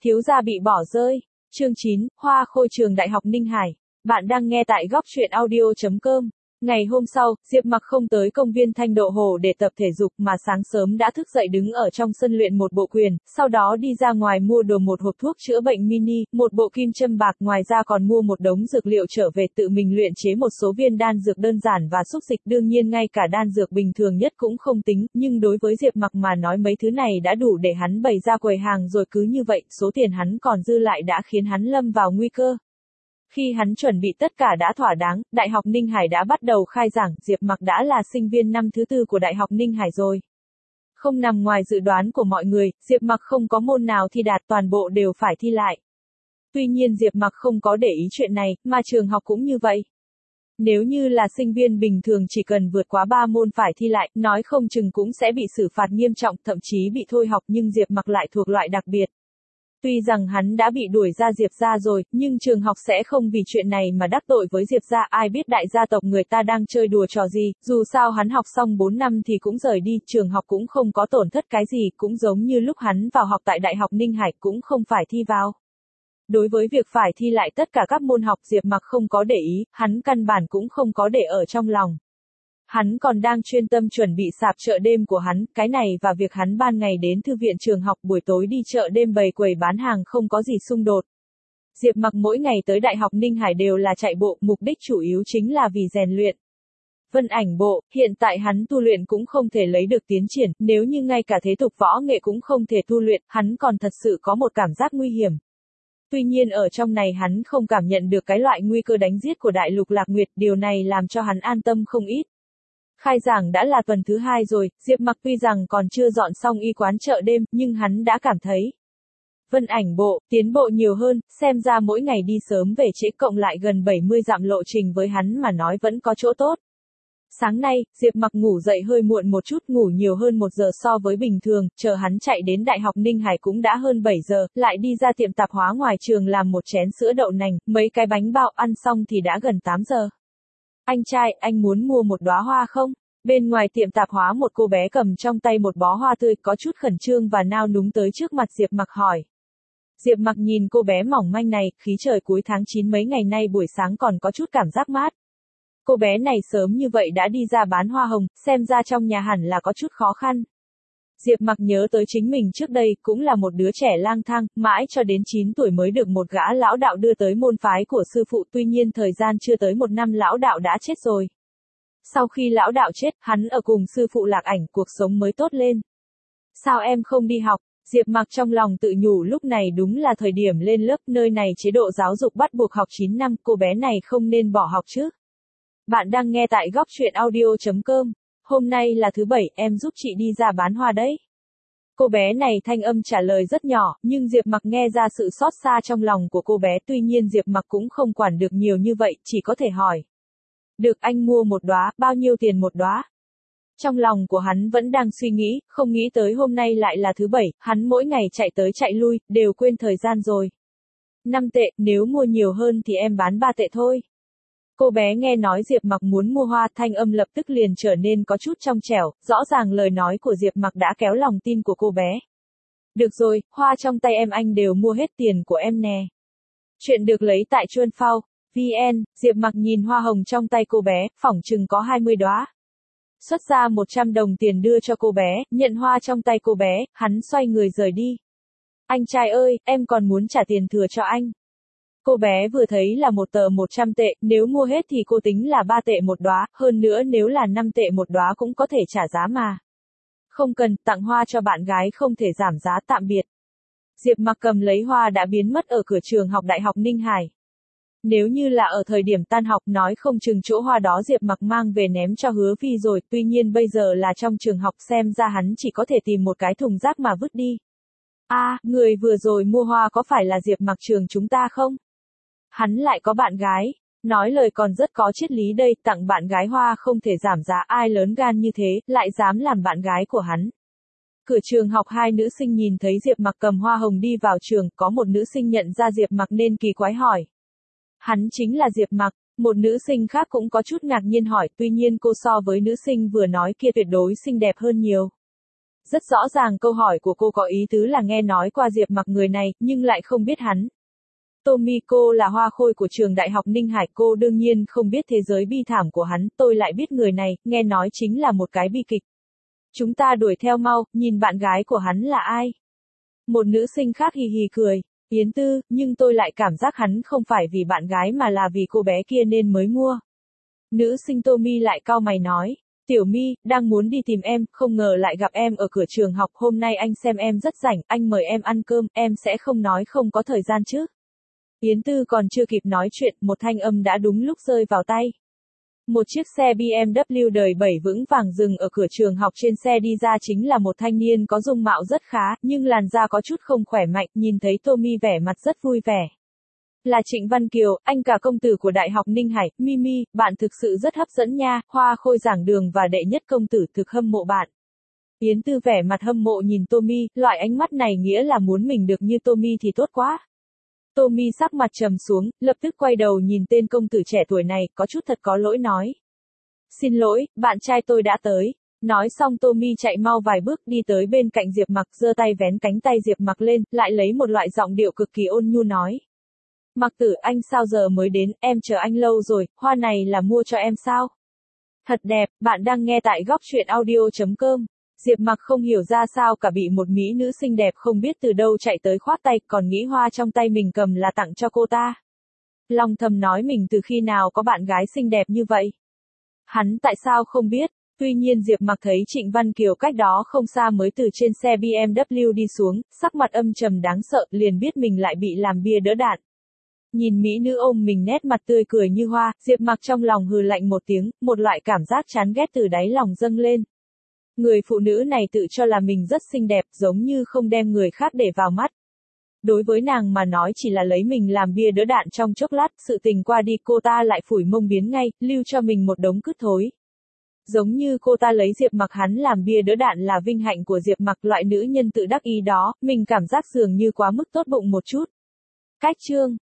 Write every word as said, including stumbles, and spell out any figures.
Thiếu gia bị bỏ rơi. Chương chín, Hoa khôi trường Đại học Ninh Hải. Bạn đang nghe tại góc truyện audio chấm com. Ngày hôm sau, Diệp Mặc không tới công viên Thanh Độ Hồ để tập thể dục mà sáng sớm đã thức dậy đứng ở trong sân luyện một bộ quyền, sau đó đi ra ngoài mua đồ một hộp thuốc chữa bệnh mini, một bộ kim châm bạc, ngoài ra còn mua một đống dược liệu trở về tự mình luyện chế một số viên đan dược đơn giản và xúc dịch, đương nhiên ngay cả đan dược bình thường nhất cũng không tính, nhưng đối với Diệp Mặc mà nói mấy thứ này đã đủ để hắn bày ra quầy hàng rồi, cứ như vậy, số tiền hắn còn dư lại đã khiến hắn lâm vào nguy cơ. Khi hắn chuẩn bị tất cả đã thỏa đáng, Đại học Ninh Hải đã bắt đầu khai giảng, Diệp Mặc đã là sinh viên năm thứ tư của Đại học Ninh Hải rồi. Không nằm ngoài dự đoán của mọi người, Diệp Mặc không có môn nào thi đạt, toàn bộ đều phải thi lại. Tuy nhiên Diệp Mặc không có để ý chuyện này, mà trường học cũng như vậy. Nếu như là sinh viên bình thường chỉ cần vượt quá ba môn phải thi lại, nói không chừng cũng sẽ bị xử phạt nghiêm trọng, thậm chí bị thôi học, nhưng Diệp Mặc lại thuộc loại đặc biệt. Tuy rằng hắn đã bị đuổi ra Diệp gia rồi, nhưng trường học sẽ không vì chuyện này mà đắc tội với Diệp gia, ai biết đại gia tộc người ta đang chơi đùa trò gì, dù sao hắn học xong bốn năm thì cũng rời đi, trường học cũng không có tổn thất cái gì, cũng giống như lúc hắn vào học tại Đại học Ninh Hải cũng không phải thi vào. Đối với việc phải thi lại tất cả các môn học, Diệp Mặc không có để ý, hắn căn bản cũng không có để ở trong lòng. Hắn còn đang chuyên tâm chuẩn bị sạp chợ đêm của hắn, cái này và việc hắn ban ngày đến thư viện trường học, buổi tối đi chợ đêm bày quầy bán hàng không có gì xung đột. Diệp Mặc mỗi ngày tới Đại học Ninh Hải đều là chạy bộ, mục đích chủ yếu chính là vì rèn luyện. Vân ảnh bộ, hiện tại hắn tu luyện cũng không thể lấy được tiến triển, nếu như ngay cả thế tục võ nghệ cũng không thể tu luyện, hắn còn thật sự có một cảm giác nguy hiểm. Tuy nhiên ở trong này hắn không cảm nhận được cái loại nguy cơ đánh giết của Đại Lục Lạc Nguyệt, điều này làm cho hắn an tâm không ít. Khai giảng đã là tuần thứ hai rồi, Diệp Mặc tuy rằng còn chưa dọn xong y quán chợ đêm, nhưng hắn đã cảm thấy Vân ảnh bộ, tiến bộ nhiều hơn, xem ra mỗi ngày đi sớm về trễ cộng lại gần bảy mươi dặm lộ trình với hắn mà nói vẫn có chỗ tốt. Sáng nay, Diệp Mặc ngủ dậy hơi muộn một chút, ngủ nhiều hơn một giờ so với bình thường, chờ hắn chạy đến Đại học Ninh Hải cũng đã hơn bảy giờ, lại đi ra tiệm tạp hóa ngoài trường làm một chén sữa đậu nành, mấy cái bánh bao, ăn xong thì đã gần tám giờ. Anh trai, anh muốn mua một đóa hoa không? Bên ngoài tiệm tạp hóa một cô bé cầm trong tay một bó hoa tươi, có chút khẩn trương và nao núng tới trước mặt Diệp Mặc hỏi. Diệp Mặc nhìn cô bé mỏng manh này, khí trời cuối tháng chín mấy ngày nay buổi sáng còn có chút cảm giác mát. Cô bé này sớm như vậy đã đi ra bán hoa hồng, xem ra trong nhà hẳn là có chút khó khăn. Diệp Mặc nhớ tới chính mình trước đây cũng là một đứa trẻ lang thang, mãi cho đến chín tuổi mới được một gã lão đạo đưa tới môn phái của sư phụ, tuy nhiên thời gian chưa tới một năm lão đạo đã chết rồi. Sau khi lão đạo chết, hắn ở cùng sư phụ Lạc Ảnh, cuộc sống mới tốt lên. Sao em không đi học? Diệp Mặc trong lòng tự nhủ, lúc này đúng là thời điểm lên lớp, nơi này chế độ giáo dục bắt buộc học chín năm, cô bé này không nên bỏ học chứ. Bạn đang nghe tại góc truyện audio chấm com. Hôm nay là thứ bảy, em giúp chị đi ra bán hoa đấy. Cô bé này thanh âm trả lời rất nhỏ, nhưng Diệp Mặc nghe ra sự xót xa trong lòng của cô bé, tuy nhiên Diệp Mặc cũng không quản được nhiều như vậy, chỉ có thể hỏi. Được, anh mua một đóa, bao nhiêu tiền một đóa? Trong lòng của hắn vẫn đang suy nghĩ, không nghĩ tới hôm nay lại là thứ bảy, hắn mỗi ngày chạy tới chạy lui, đều quên thời gian rồi. năm tệ, nếu mua nhiều hơn thì em bán ba tệ thôi. Cô bé nghe nói Diệp Mặc muốn mua hoa, thanh âm lập tức liền trở nên có chút trong trẻo, rõ ràng lời nói của Diệp Mặc đã kéo lòng tin của cô bé. Được rồi, hoa trong tay em anh đều mua hết, tiền của em nè. Chuyện được lấy tại Chuan Phao. vê en, Diệp Mặc nhìn hoa hồng trong tay cô bé, phỏng chừng có hai mươi đóa. Xuất ra một trăm đồng tiền đưa cho cô bé, nhận hoa trong tay cô bé, hắn xoay người rời đi. Anh trai ơi, em còn muốn trả tiền thừa cho anh. Cô bé vừa thấy là một tờ một trăm tệ, nếu mua hết thì cô tính là ba tệ một đóa, hơn nữa nếu là năm tệ một đóa cũng có thể trả giá mà. Không cần, tặng hoa cho bạn gái không thể giảm giá, tạm biệt. Diệp Mặc cầm lấy hoa đã biến mất ở cửa trường học Đại học Ninh Hải. Nếu như là ở thời điểm tan học, nói không chừng chỗ hoa đó Diệp Mặc mang về ném cho Hứa Phi rồi, tuy nhiên bây giờ là trong trường học, xem ra hắn chỉ có thể tìm một cái thùng rác mà vứt đi. A, à, người vừa rồi mua hoa có phải là Diệp Mặc trường chúng ta không? Hắn lại có bạn gái, nói lời còn rất có triết lý đây, tặng bạn gái hoa không thể giảm giá, ai lớn gan như thế, lại dám làm bạn gái của hắn. Cửa trường học hai nữ sinh nhìn thấy Diệp Mặc cầm hoa hồng đi vào trường, có một nữ sinh nhận ra Diệp Mặc nên kỳ quái hỏi. Hắn chính là Diệp Mặc, một nữ sinh khác cũng có chút ngạc nhiên hỏi, tuy nhiên cô so với nữ sinh vừa nói kia tuyệt đối xinh đẹp hơn nhiều. Rất rõ ràng câu hỏi của cô có ý tứ là nghe nói qua Diệp Mặc người này, nhưng lại không biết hắn. Tommy, cô là hoa khôi của trường đại học Ninh Hải, cô đương nhiên không biết thế giới bi thảm của hắn, tôi lại biết người này, nghe nói chính là một cái bi kịch. Chúng ta đuổi theo mau, nhìn bạn gái của hắn là ai? Một nữ sinh khác hì hì cười. Yến Tư, nhưng tôi lại cảm giác hắn không phải vì bạn gái mà là vì cô bé kia nên mới mua. Nữ sinh Tommy lại cau mày nói. Tiểu My, đang muốn đi tìm em, không ngờ lại gặp em ở cửa trường học, hôm nay anh xem em rất rảnh, anh mời em ăn cơm, em sẽ không nói không có thời gian chứ. Yến Tư còn chưa kịp nói chuyện, một thanh âm đã đúng lúc rơi vào tay. Một chiếc xe bê em vê đời bảy vững vàng dừng ở cửa trường học, trên xe đi ra chính là một thanh niên có dung mạo rất khá, nhưng làn da có chút không khỏe mạnh, nhìn thấy Tommy vẻ mặt rất vui vẻ. Là Trịnh Văn Kiều, anh cả công tử của Đại học Ninh Hải, Mimi, bạn thực sự rất hấp dẫn nha, hoa khôi giảng đường và đệ nhất công tử, thực hâm mộ bạn. Yến Tư vẻ mặt hâm mộ nhìn Tommy, loại ánh mắt này nghĩa là muốn mình được như Tommy thì tốt quá. Tommy sắc mặt trầm xuống, lập tức quay đầu nhìn tên công tử trẻ tuổi này, có chút thật có lỗi nói. Xin lỗi, bạn trai tôi đã tới. Nói xong Tommy chạy mau vài bước đi tới bên cạnh Diệp Mặc, giơ tay vén cánh tay Diệp Mặc lên, lại lấy một loại giọng điệu cực kỳ ôn nhu nói. Mặc tử, anh sao giờ mới đến, em chờ anh lâu rồi, hoa này là mua cho em sao? Thật đẹp, bạn đang nghe tại góc truyện audio chấm com. Diệp Mặc không hiểu ra sao cả bị một mỹ nữ xinh đẹp không biết từ đâu chạy tới khoác tay, còn nghĩ hoa trong tay mình cầm là tặng cho cô ta. Lòng thầm nói mình từ khi nào có bạn gái xinh đẹp như vậy? Hắn tại sao không biết? Tuy nhiên Diệp Mặc thấy Trịnh Văn Kiều cách đó không xa mới từ trên xe bê em vê đi xuống, sắc mặt âm trầm đáng sợ, liền biết mình lại bị làm bia đỡ đạn. Nhìn mỹ nữ ôm mình nét mặt tươi cười như hoa, Diệp Mặc trong lòng hừ lạnh một tiếng, một loại cảm giác chán ghét từ đáy lòng dâng lên. Người phụ nữ này tự cho là mình rất xinh đẹp, giống như không đem người khác để vào mắt. Đối với nàng mà nói chỉ là lấy mình làm bia đỡ đạn trong chốc lát, sự tình qua đi cô ta lại phủi mông biến ngay, lưu cho mình một đống cứt thối. Giống như cô ta lấy Diệp Mặc hắn làm bia đỡ đạn là vinh hạnh của Diệp Mặc, loại nữ nhân tự đắc ý đó, mình cảm giác dường như quá mức tốt bụng một chút. Cách chương